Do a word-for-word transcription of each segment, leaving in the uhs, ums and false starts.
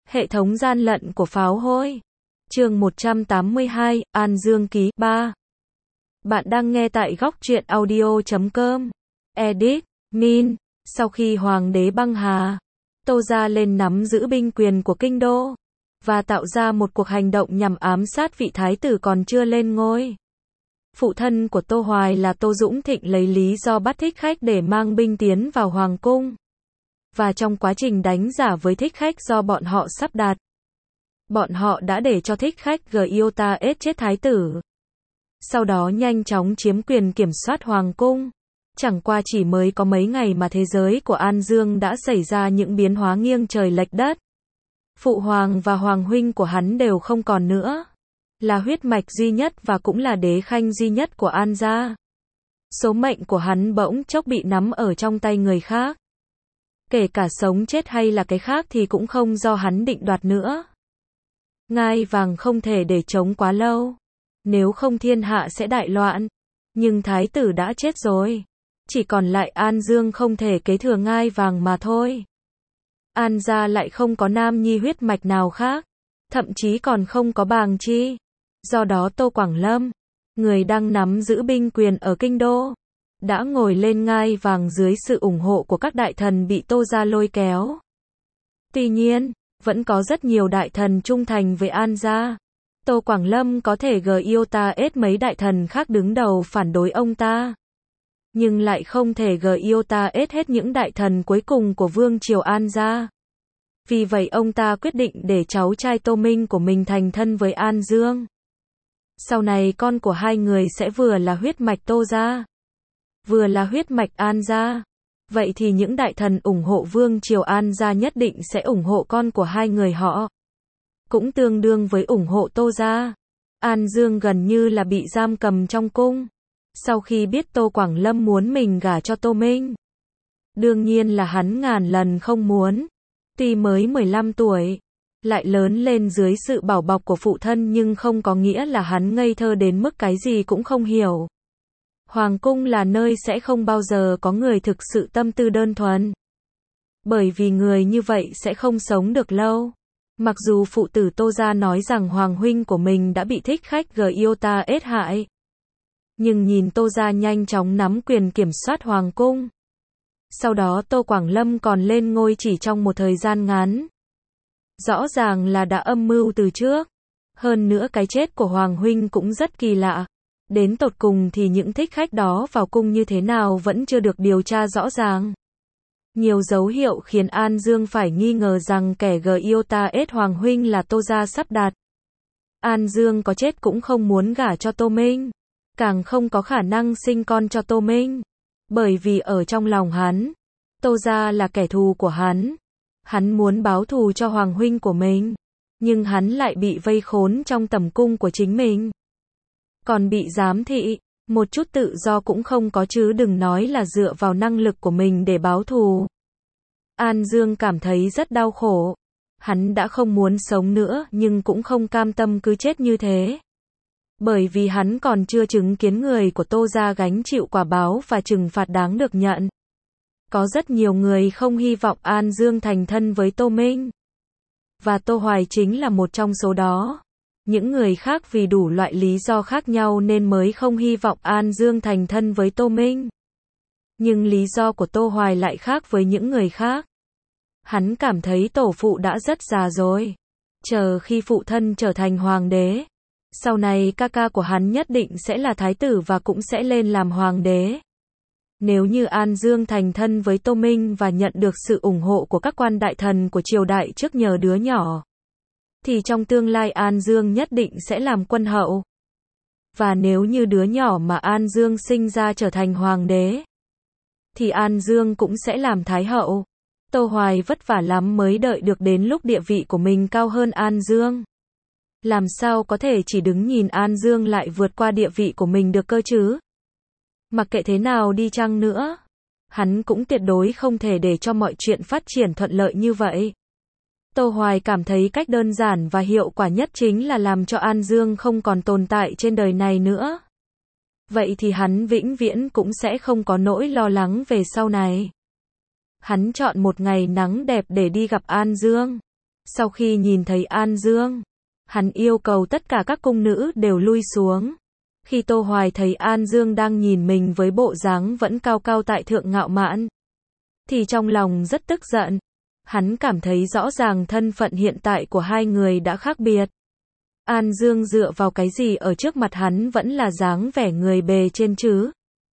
Hệ thống gian lận của pháo hôi. Chương một trăm tám mươi hai, An Dương ký ba. Bạn đang nghe tại góc truyện audio chấm com. Edit, Min. Sau khi Hoàng đế băng hà, Tô gia lên nắm giữ binh quyền của kinh đô, và tạo ra một cuộc hành động nhằm ám sát vị thái tử còn chưa lên ngôi. Phụ thân của Tô Hoài là Tô Dũng Thịnh lấy lý do bắt Thích Khách để mang binh tiến vào Hoàng cung. Và trong quá trình đánh giả với Thích Khách do bọn họ sắp đặt, bọn họ đã để cho Thích Khách Giota chết thái tử. Sau đó nhanh chóng chiếm quyền kiểm soát Hoàng cung. Chẳng qua chỉ mới có mấy ngày mà thế giới của An Dương đã xảy ra những biến hóa nghiêng trời lệch đất. Phụ hoàng và hoàng huynh của hắn đều không còn nữa. Là huyết mạch duy nhất và cũng là đế khanh duy nhất của An gia. Số mệnh của hắn bỗng chốc bị nắm ở trong tay người khác. Kể cả sống chết hay là cái khác thì cũng không do hắn định đoạt nữa. Ngai vàng không thể để chống quá lâu. Nếu không thiên hạ sẽ đại loạn. Nhưng thái tử đã chết rồi. Chỉ còn lại An Dương không thể kế thừa ngai vàng mà thôi. An gia lại không có nam nhi huyết mạch nào khác. Thậm chí còn không có bàng chi. Do đó Tô Quảng Lâm, người đang nắm giữ binh quyền ở kinh đô, đã ngồi lên ngai vàng dưới sự ủng hộ của các đại thần bị Tô gia lôi kéo. Tuy nhiên, vẫn có rất nhiều đại thần trung thành với An gia. Tô Quảng Lâm có thể Giota mấy đại thần khác đứng đầu phản đối ông ta, nhưng lại không thể Giota hết những đại thần cuối cùng của vương triều An gia. Vì vậy ông ta quyết định để cháu trai Tô Minh của mình thành thân với An Dương. Sau này con của hai người sẽ vừa là huyết mạch Tô gia, vừa là huyết mạch An gia. Vậy thì những đại thần ủng hộ vương triều An gia nhất định sẽ ủng hộ con của hai người họ. Cũng tương đương với ủng hộ Tô gia. An Dương gần như là bị giam cầm trong cung. Sau khi biết Tô Quảng Lâm muốn mình gả cho Tô Minh, đương nhiên là hắn ngàn lần không muốn. Tuy mới mười lăm tuổi, lại lớn lên dưới sự bảo bọc của phụ thân nhưng không có nghĩa là hắn ngây thơ đến mức cái gì cũng không hiểu. Hoàng cung là nơi sẽ không bao giờ có người thực sự tâm tư đơn thuần. Bởi vì người như vậy sẽ không sống được lâu. Mặc dù phụ tử Tô gia nói rằng hoàng huynh của mình đã bị Thích Khách Giota hại, nhưng nhìn Tô gia nhanh chóng nắm quyền kiểm soát hoàng cung. Sau đó Tô Quảng Lâm còn lên ngôi chỉ trong một thời gian ngắn. Rõ ràng là đã âm mưu từ trước. Hơn nữa cái chết của hoàng huynh cũng rất kỳ lạ. Đến tột cùng thì những Thích Khách đó vào cung như thế nào vẫn chưa được điều tra rõ ràng. Nhiều dấu hiệu khiến An Dương phải nghi ngờ rằng kẻ Giota hoàng huynh là Tô gia sắp đặt. An Dương có chết cũng không muốn gả cho Tô Minh, càng không có khả năng sinh con cho Tô Minh. Bởi vì ở trong lòng hắn, Tô gia là kẻ thù của hắn. Hắn muốn báo thù cho hoàng huynh của mình, nhưng hắn lại bị vây khốn trong tầm cung của chính mình. Còn bị giám thị, một chút tự do cũng không có chứ đừng nói là dựa vào năng lực của mình để báo thù. An Dương cảm thấy rất đau khổ. Hắn đã không muốn sống nữa nhưng cũng không cam tâm cứ chết như thế. Bởi vì hắn còn chưa chứng kiến người của Tô gia gánh chịu quả báo và trừng phạt đáng được nhận. Có rất nhiều người không hy vọng An Dương thành thân với Tô Minh. Và Tô Hoài chính là một trong số đó. Những người khác vì đủ loại lý do khác nhau nên mới không hy vọng An Dương thành thân với Tô Minh. Nhưng lý do của Tô Hoài lại khác với những người khác. Hắn cảm thấy tổ phụ đã rất già rồi. Chờ khi phụ thân trở thành hoàng đế, sau này ca ca của hắn nhất định sẽ là thái tử và cũng sẽ lên làm hoàng đế. Nếu như An Dương thành thân với Tô Minh và nhận được sự ủng hộ của các quan đại thần của triều đại trước nhờ đứa nhỏ, thì trong tương lai An Dương nhất định sẽ làm quân hậu. Và nếu như đứa nhỏ mà An Dương sinh ra trở thành hoàng đế, thì An Dương cũng sẽ làm thái hậu. Tô Hoài vất vả lắm mới đợi được đến lúc địa vị của mình cao hơn An Dương. Làm sao có thể chỉ đứng nhìn An Dương lại vượt qua địa vị của mình được cơ chứ? Mặc kệ thế nào đi chăng nữa, hắn cũng tuyệt đối không thể để cho mọi chuyện phát triển thuận lợi như vậy. Tô Hoài cảm thấy cách đơn giản và hiệu quả nhất chính là làm cho An Dương không còn tồn tại trên đời này nữa. Vậy thì hắn vĩnh viễn cũng sẽ không có nỗi lo lắng về sau này. Hắn chọn một ngày nắng đẹp để đi gặp An Dương. Sau khi nhìn thấy An Dương, hắn yêu cầu tất cả các cung nữ đều lui xuống. Khi Tô Hoài thấy An Dương đang nhìn mình với bộ dáng vẫn cao cao tại thượng ngạo mạn, thì trong lòng rất tức giận. Hắn cảm thấy rõ ràng thân phận hiện tại của hai người đã khác biệt. An Dương dựa vào cái gì ở trước mặt hắn vẫn là dáng vẻ người bề trên chứ?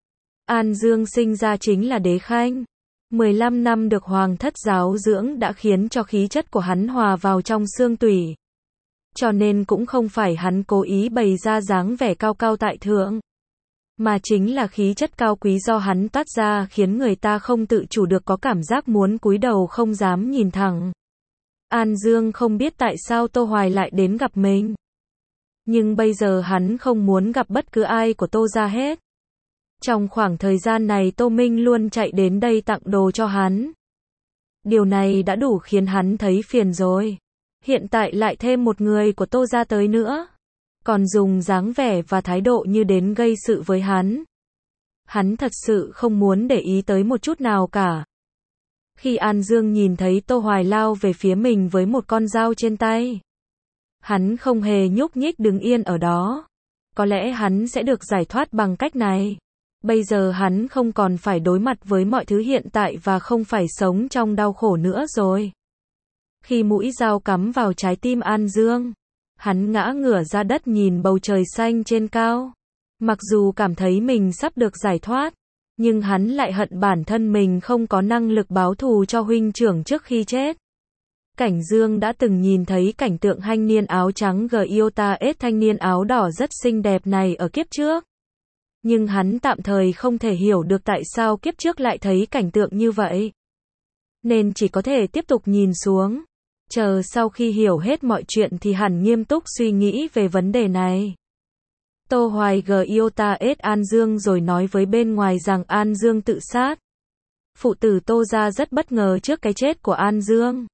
An Dương sinh ra chính là đế khanh. mười lăm năm được hoàng thất giáo dưỡng đã khiến cho khí chất của hắn hòa vào trong xương tủy. Cho nên cũng không phải hắn cố ý bày ra dáng vẻ cao cao tại thượng, mà chính là khí chất cao quý do hắn toát ra khiến người ta không tự chủ được có cảm giác muốn cúi đầu không dám nhìn thẳng. An Dương không biết tại sao Tô Hoài lại đến gặp mình. Nhưng bây giờ hắn không muốn gặp bất cứ ai của Tô gia hết. Trong khoảng thời gian này Tô Minh luôn chạy đến đây tặng đồ cho hắn. Điều này đã đủ khiến hắn thấy phiền rồi. Hiện tại lại thêm một người của Tô gia tới nữa. Còn dùng dáng vẻ và thái độ như đến gây sự với hắn. Hắn thật sự không muốn để ý tới một chút nào cả. Khi An Dương nhìn thấy Tô Hoài lao về phía mình với một con dao trên tay, hắn không hề nhúc nhích đứng yên ở đó. Có lẽ hắn sẽ được giải thoát bằng cách này. Bây giờ hắn không còn phải đối mặt với mọi thứ hiện tại và không phải sống trong đau khổ nữa rồi. Khi mũi dao cắm vào trái tim An Dương, hắn ngã ngửa ra đất nhìn bầu trời xanh trên cao. Mặc dù cảm thấy mình sắp được giải thoát, nhưng hắn lại hận bản thân mình không có năng lực báo thù cho huynh trưởng trước khi chết. Cảnh Dương đã từng nhìn thấy cảnh tượng thanh niên áo trắng Giota S thanh niên áo đỏ rất xinh đẹp này ở kiếp trước. Nhưng hắn tạm thời không thể hiểu được tại sao kiếp trước lại thấy cảnh tượng như vậy. Nên chỉ có thể tiếp tục nhìn xuống. Chờ sau khi hiểu hết mọi chuyện thì hẳn nghiêm túc suy nghĩ về vấn đề này. Tô Hoài Giota S An Dương rồi nói với bên ngoài rằng An Dương tự sát. Phụ tử Tô gia rất bất ngờ trước cái chết của An Dương.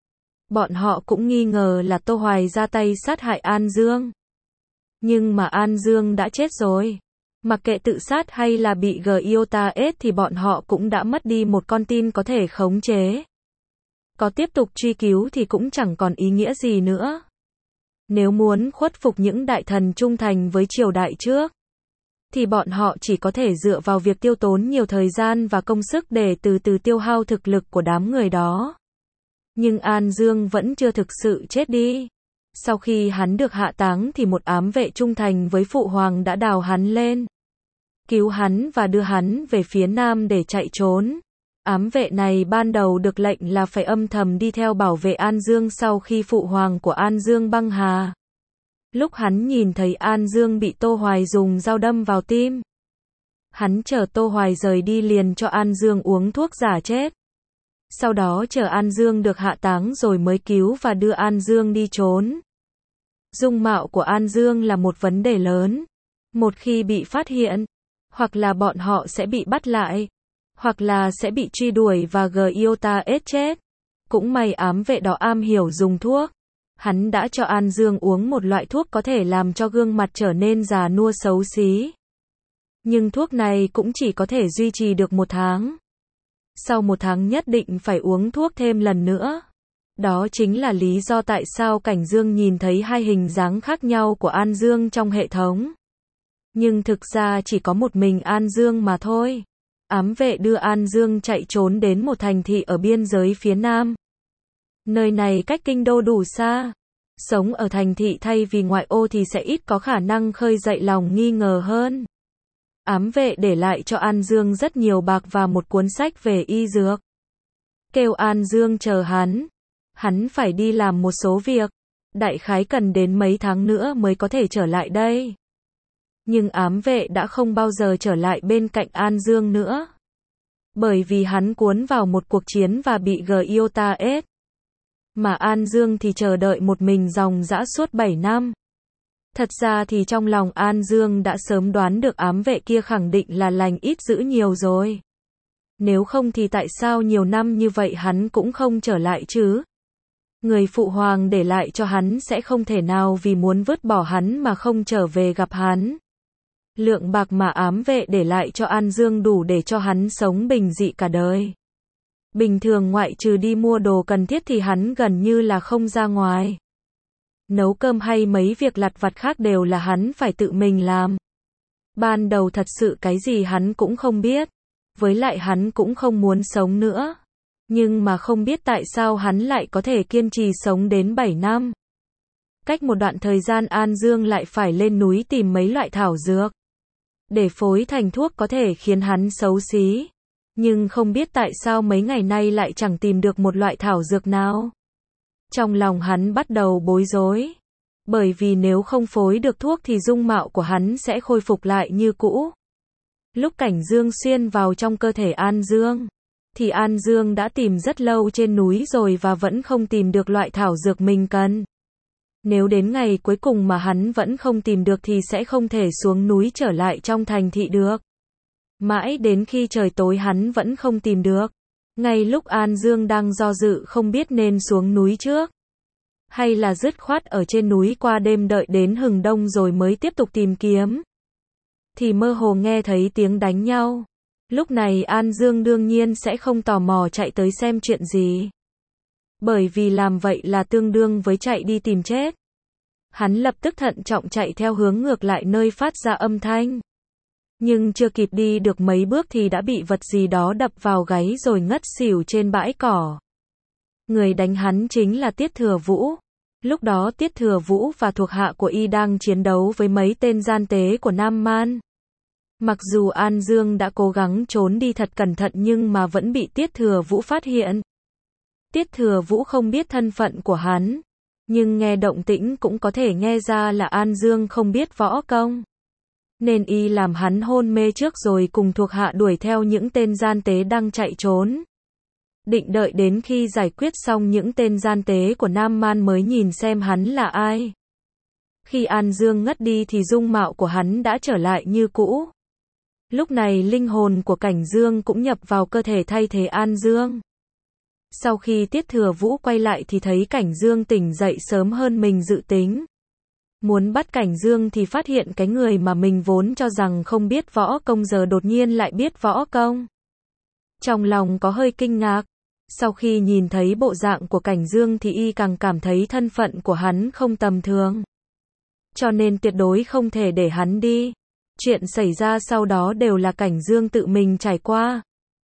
Bọn họ cũng nghi ngờ là Tô Hoài ra tay sát hại An Dương. Nhưng mà An Dương đã chết rồi. Mặc kệ tự sát hay là bị Giota S thì bọn họ cũng đã mất đi một con tin có thể khống chế. Có tiếp tục truy cứu thì cũng chẳng còn ý nghĩa gì nữa. Nếu muốn khuất phục những đại thần trung thành với triều đại trước, thì bọn họ chỉ có thể dựa vào việc tiêu tốn nhiều thời gian và công sức để từ từ tiêu hao thực lực của đám người đó. Nhưng An Dương vẫn chưa thực sự chết đi. Sau khi hắn được hạ táng thì một ám vệ trung thành với phụ hoàng đã đào hắn lên, cứu hắn và đưa hắn về phía nam để chạy trốn. Ám vệ này ban đầu được lệnh là phải âm thầm đi theo bảo vệ An Dương sau khi phụ hoàng của An Dương băng hà. Lúc hắn nhìn thấy An Dương bị Tô Hoài dùng dao đâm vào tim, hắn chờ Tô Hoài rời đi liền cho An Dương uống thuốc giả chết. Sau đó chờ An Dương được hạ táng rồi mới cứu và đưa An Dương đi trốn. Dung mạo của An Dương là một vấn đề lớn. Một khi bị phát hiện, hoặc là bọn họ sẽ bị bắt lại, hoặc là sẽ bị truy đuổi và Giota S chết. Cũng may ám vệ đó am hiểu dùng thuốc. Hắn đã cho An Dương uống một loại thuốc có thể làm cho gương mặt trở nên già nua xấu xí. Nhưng thuốc này cũng chỉ có thể duy trì được một tháng. Sau một tháng nhất định phải uống thuốc thêm lần nữa. Đó chính là lý do tại sao Cảnh Dương nhìn thấy hai hình dáng khác nhau của An Dương trong hệ thống. Nhưng thực ra chỉ có một mình An Dương mà thôi. Ám vệ đưa An Dương chạy trốn đến một thành thị ở biên giới phía nam. Nơi này cách kinh đô đủ xa. Sống ở thành thị thay vì ngoại ô thì sẽ ít có khả năng khơi dậy lòng nghi ngờ hơn. Ám vệ để lại cho An Dương rất nhiều bạc và một cuốn sách về y dược. Kêu An Dương chờ hắn. Hắn phải đi làm một số việc. Đại khái cần đến mấy tháng nữa mới có thể trở lại đây. Nhưng ám vệ đã không bao giờ trở lại bên cạnh An Dương nữa. Bởi vì hắn cuốn vào một cuộc chiến và bị Giota S. Mà An Dương thì chờ đợi một mình dòng dã suốt bảy năm. Thật ra thì trong lòng An Dương đã sớm đoán được ám vệ kia khẳng định là lành ít dữ nhiều rồi. Nếu không thì tại sao nhiều năm như vậy hắn cũng không trở lại chứ? Người phụ hoàng để lại cho hắn sẽ không thể nào vì muốn vứt bỏ hắn mà không trở về gặp hắn. Lượng bạc mà ám vệ để lại cho An Dương đủ để cho hắn sống bình dị cả đời. Bình thường ngoại trừ đi mua đồ cần thiết thì hắn gần như là không ra ngoài. Nấu cơm hay mấy việc lặt vặt khác đều là hắn phải tự mình làm. Ban đầu thật sự cái gì hắn cũng không biết. Với lại hắn cũng không muốn sống nữa. Nhưng mà không biết tại sao hắn lại có thể kiên trì sống đến bảy năm. Cách một đoạn thời gian An Dương lại phải lên núi tìm mấy loại thảo dược. Để phối thành thuốc có thể khiến hắn xấu xí. Nhưng không biết tại sao mấy ngày nay lại chẳng tìm được một loại thảo dược nào. Trong lòng hắn bắt đầu bối rối. Bởi vì nếu không phối được thuốc thì dung mạo của hắn sẽ khôi phục lại như cũ. Lúc Cảnh Dương xuyên vào trong cơ thể An Dương, thì An Dương đã tìm rất lâu trên núi rồi và vẫn không tìm được loại thảo dược mình cần. Nếu đến ngày cuối cùng mà hắn vẫn không tìm được thì sẽ không thể xuống núi trở lại trong thành thị được. Mãi đến khi trời tối hắn vẫn không tìm được. Ngay lúc An Dương đang do dự không biết nên xuống núi trước, hay là dứt khoát ở trên núi qua đêm đợi đến hừng đông rồi mới tiếp tục tìm kiếm, thì mơ hồ nghe thấy tiếng đánh nhau. Lúc này An Dương đương nhiên sẽ không tò mò chạy tới xem chuyện gì. Bởi vì làm vậy là tương đương với chạy đi tìm chết. Hắn lập tức thận trọng chạy theo hướng ngược lại nơi phát ra âm thanh. Nhưng chưa kịp đi được mấy bước thì đã bị vật gì đó đập vào gáy rồi ngất xỉu trên bãi cỏ. Người đánh hắn chính là Tiết Thừa Vũ. Lúc đó Tiết Thừa Vũ và thuộc hạ của y đang chiến đấu với mấy tên gian tế của Nam Man. Mặc dù An Dương đã cố gắng trốn đi thật cẩn thận nhưng mà vẫn bị Tiết Thừa Vũ phát hiện. Tiết Thừa Vũ không biết thân phận của hắn, nhưng nghe động tĩnh cũng có thể nghe ra là An Dương không biết võ công. Nên y làm hắn hôn mê trước rồi cùng thuộc hạ đuổi theo những tên gian tế đang chạy trốn. Định đợi đến khi giải quyết xong những tên gian tế của Nam Man mới nhìn xem hắn là ai. Khi An Dương ngất đi thì dung mạo của hắn đã trở lại như cũ. Lúc này linh hồn của Cảnh Dương cũng nhập vào cơ thể thay thế An Dương. Sau khi Tiết Thừa Vũ quay lại thì thấy Cảnh Dương tỉnh dậy sớm hơn mình dự tính. Muốn bắt Cảnh Dương thì phát hiện cái người mà mình vốn cho rằng không biết võ công giờ đột nhiên lại biết võ công. Trong lòng có hơi kinh ngạc. Sau khi nhìn thấy bộ dạng của Cảnh Dương thì y càng cảm thấy thân phận của hắn không tầm thường. Cho nên tuyệt đối không thể để hắn đi. Chuyện xảy ra sau đó đều là Cảnh Dương tự mình trải qua.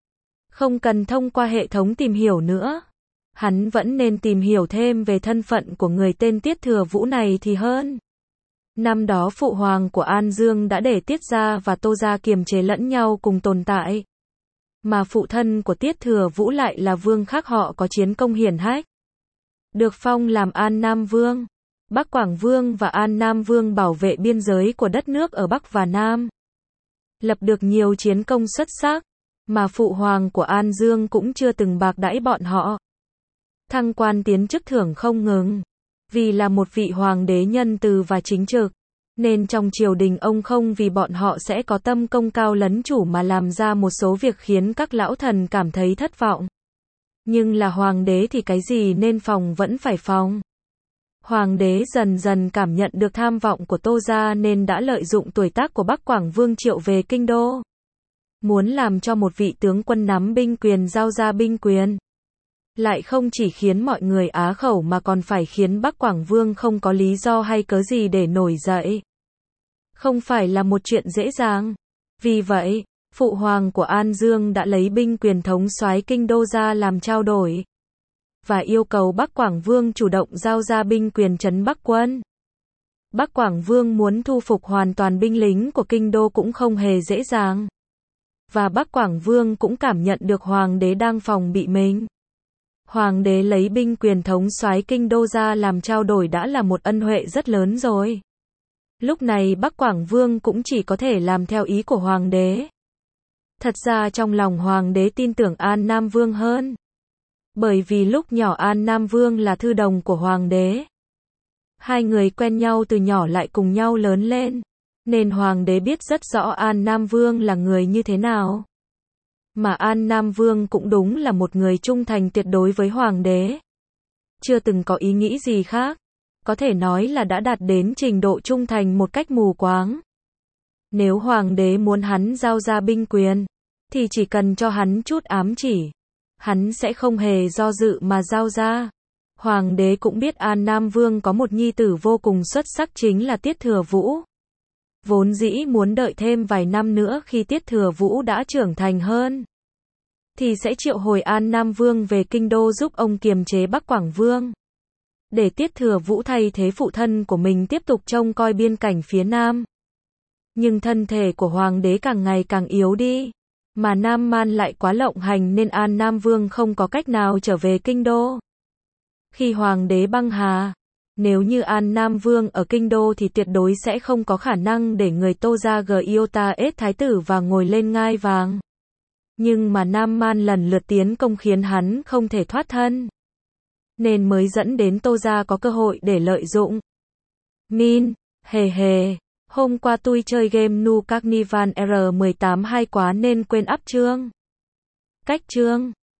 Không cần thông qua hệ thống tìm hiểu nữa. Hắn vẫn nên tìm hiểu thêm về thân phận của người tên Tiết Thừa Vũ này thì hơn. Năm đó phụ hoàng của An Dương đã để Tiết gia và Tô gia kiềm chế lẫn nhau cùng tồn tại. Mà phụ thân của Tiết Thừa Vũ lại là vương khác họ có chiến công hiển hách. Được phong làm An Nam Vương. Bắc Quảng Vương và An Nam Vương bảo vệ biên giới của đất nước ở Bắc và Nam. Lập được nhiều chiến công xuất sắc. Mà phụ hoàng của An Dương cũng chưa từng bạc đãi bọn họ. Thăng quan tiến chức thưởng không ngừng. Vì là một vị hoàng đế nhân từ và chính trực, nên trong triều đình ông không vì bọn họ sẽ có tâm công cao lấn chủ mà làm ra một số việc khiến các lão thần cảm thấy thất vọng. Nhưng là hoàng đế thì cái gì nên phòng vẫn phải phòng. Hoàng đế dần dần cảm nhận được tham vọng của Tô gia nên đã lợi dụng tuổi tác của Bắc Quảng Vương triệu về kinh đô. Muốn làm cho một vị tướng quân nắm binh quyền giao ra binh quyền. Lại không chỉ khiến mọi người á khẩu mà còn phải khiến Bắc Quảng Vương không có lý do hay cớ gì để nổi dậy. Không phải là một chuyện dễ dàng. Vì vậy, phụ hoàng của An Dương đã lấy binh quyền thống soái kinh đô ra làm trao đổi. Và yêu cầu Bắc Quảng Vương chủ động giao ra binh quyền trấn Bắc quân. Bắc Quảng Vương muốn thu phục hoàn toàn binh lính của kinh đô cũng không hề dễ dàng. Và Bắc Quảng Vương cũng cảm nhận được hoàng đế đang phòng bị mình. Hoàng đế lấy binh quyền thống soái kinh đô ra làm trao đổi đã là một ân huệ rất lớn rồi. Lúc này Bắc Quảng Vương cũng chỉ có thể làm theo ý của hoàng đế. Thật ra trong lòng hoàng đế tin tưởng An Nam Vương hơn. Bởi vì lúc nhỏ An Nam Vương là thư đồng của hoàng đế. Hai người quen nhau từ nhỏ lại cùng nhau lớn lên. Nên hoàng đế biết rất rõ An Nam Vương là người như thế nào. Mà An Nam Vương cũng đúng là một người trung thành tuyệt đối với hoàng đế. Chưa từng có ý nghĩ gì khác. Có thể nói là đã đạt đến trình độ trung thành một cách mù quáng. Nếu hoàng đế muốn hắn giao ra binh quyền, thì chỉ cần cho hắn chút ám chỉ. hắn sẽ không hề do dự mà giao ra. Hoàng đế cũng biết An Nam Vương có một nhi tử vô cùng xuất sắc chính là Tiết Thừa Vũ. Vốn dĩ muốn đợi thêm vài năm nữa khi Tiết Thừa Vũ đã trưởng thành hơn, thì sẽ triệu hồi An Nam Vương về kinh đô giúp ông kiềm chế Bắc Quảng Vương. Để Tiết Thừa Vũ thay thế phụ thân của mình tiếp tục trông coi biên cảnh phía Nam. Nhưng thân thể của Hoàng đế càng ngày càng yếu đi. Mà Nam Man lại quá lộng hành nên An Nam Vương không có cách nào trở về kinh đô. Khi Hoàng đế băng hà, nếu như An Nam Vương ở kinh đô thì tuyệt đối sẽ không có khả năng để người Tô gia Giota ết thái tử và ngồi lên ngai vàng. Nhưng mà Nam Man lần lượt tiến công khiến hắn không thể thoát thân. Nên mới dẫn đến Tô gia có cơ hội để lợi dụng. Min, hề hề, hôm qua tôi chơi game Nu Carnival R mười tám hay quá nên quên up chương. Cách chương.